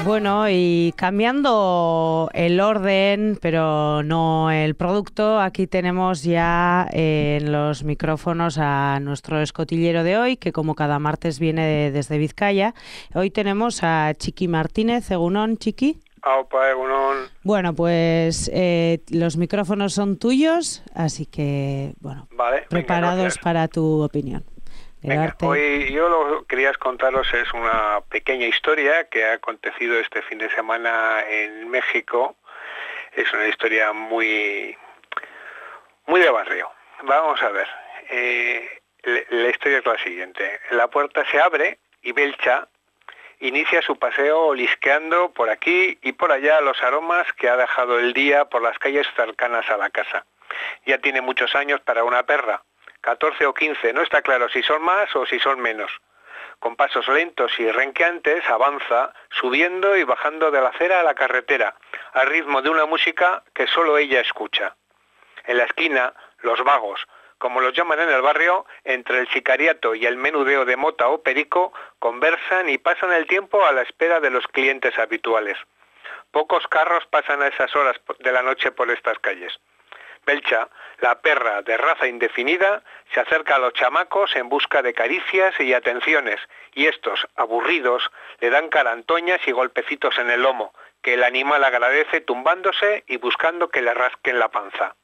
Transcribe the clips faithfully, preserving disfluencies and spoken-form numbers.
Bueno, y cambiando el orden, pero no el producto, aquí tenemos ya eh, en los micrófonos a nuestro escotillero de hoy, que como cada martes viene de, desde Vizcaya. Hoy tenemos a Chiqui Martínez. Egunon, Chiqui. Aupa, egunon. Bueno, pues eh, los micrófonos son tuyos, así que, bueno, vale, preparados venga, para tu opinión. Venga, hoy yo lo que quería contaros es una pequeña historia que ha acontecido este fin de semana en México. Es una historia muy, muy de barrio. Vamos a ver. Eh, la historia es la siguiente. La puerta se abre y Belcha inicia su paseo olisqueando por aquí y por allá los aromas que ha dejado el día por las calles cercanas a la casa. Ya tiene muchos años para una perra. catorce o quince, no está claro si son más o si son menos. Con pasos lentos y renqueantes avanza, subiendo y bajando de la acera a la carretera, al ritmo de una música que solo ella escucha. En la esquina, los vagos, como los llaman en el barrio, entre el sicariato y el menudeo de mota o perico, conversan y pasan el tiempo a la espera de los clientes habituales. Pocos carros pasan a esas horas de la noche por estas calles. Belcha, la perra de raza indefinida, se acerca a los chamacos en busca de caricias y atenciones, y estos, aburridos, le dan carantoñas y golpecitos en el lomo, que el animal agradece tumbándose y buscando que le rasquen la panza.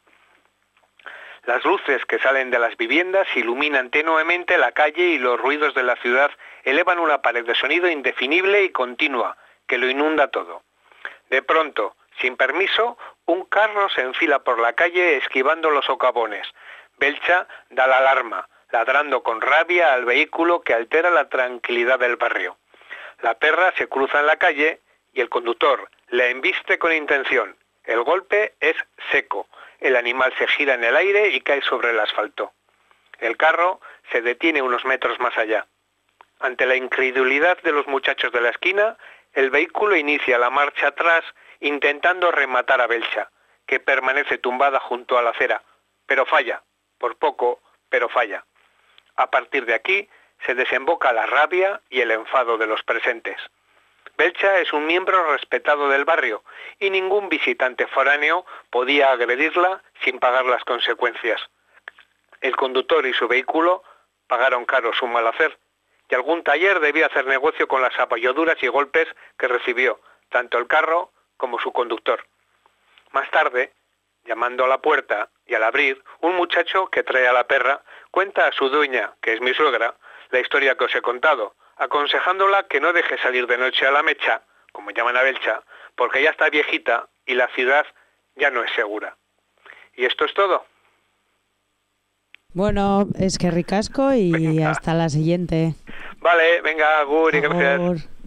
Las luces que salen de las viviendas iluminan tenuemente la calle y los ruidos de la ciudad elevan una pared de sonido indefinible y continua, que lo inunda todo. De pronto, sin permiso, un carro se enfila por la calle esquivando los socavones. Belcha da la alarma, ladrando con rabia al vehículo que altera la tranquilidad del barrio. La perra se cruza en la calle y el conductor la embiste con intención. El golpe es seco. El animal se gira en el aire y cae sobre el asfalto. El carro se detiene unos metros más allá. Ante la incredulidad de los muchachos de la esquina, el vehículo inicia la marcha atrás intentando rematar a Belcha, que permanece tumbada junto a la acera, pero falla, por poco, pero falla. A partir de aquí se desemboca la rabia y el enfado de los presentes. Belcha es un miembro respetado del barrio y ningún visitante foráneo podía agredirla sin pagar las consecuencias. El conductor y su vehículo pagaron caro su mal hacer, y algún taller debía hacer negocio con las apalladuras y golpes que recibió, tanto el carro como su conductor. Más tarde, llamando a la puerta y al abrir, un muchacho que trae a la perra cuenta a su dueña, que es mi suegra, la historia que os he contado, aconsejándola que no deje salir de noche a la mecha, como llaman a Belcha, porque ya está viejita y la ciudad ya no es segura. Y esto es todo. Bueno, es que ricasco y venga. Hasta la siguiente. Vale, venga, agur y gracias.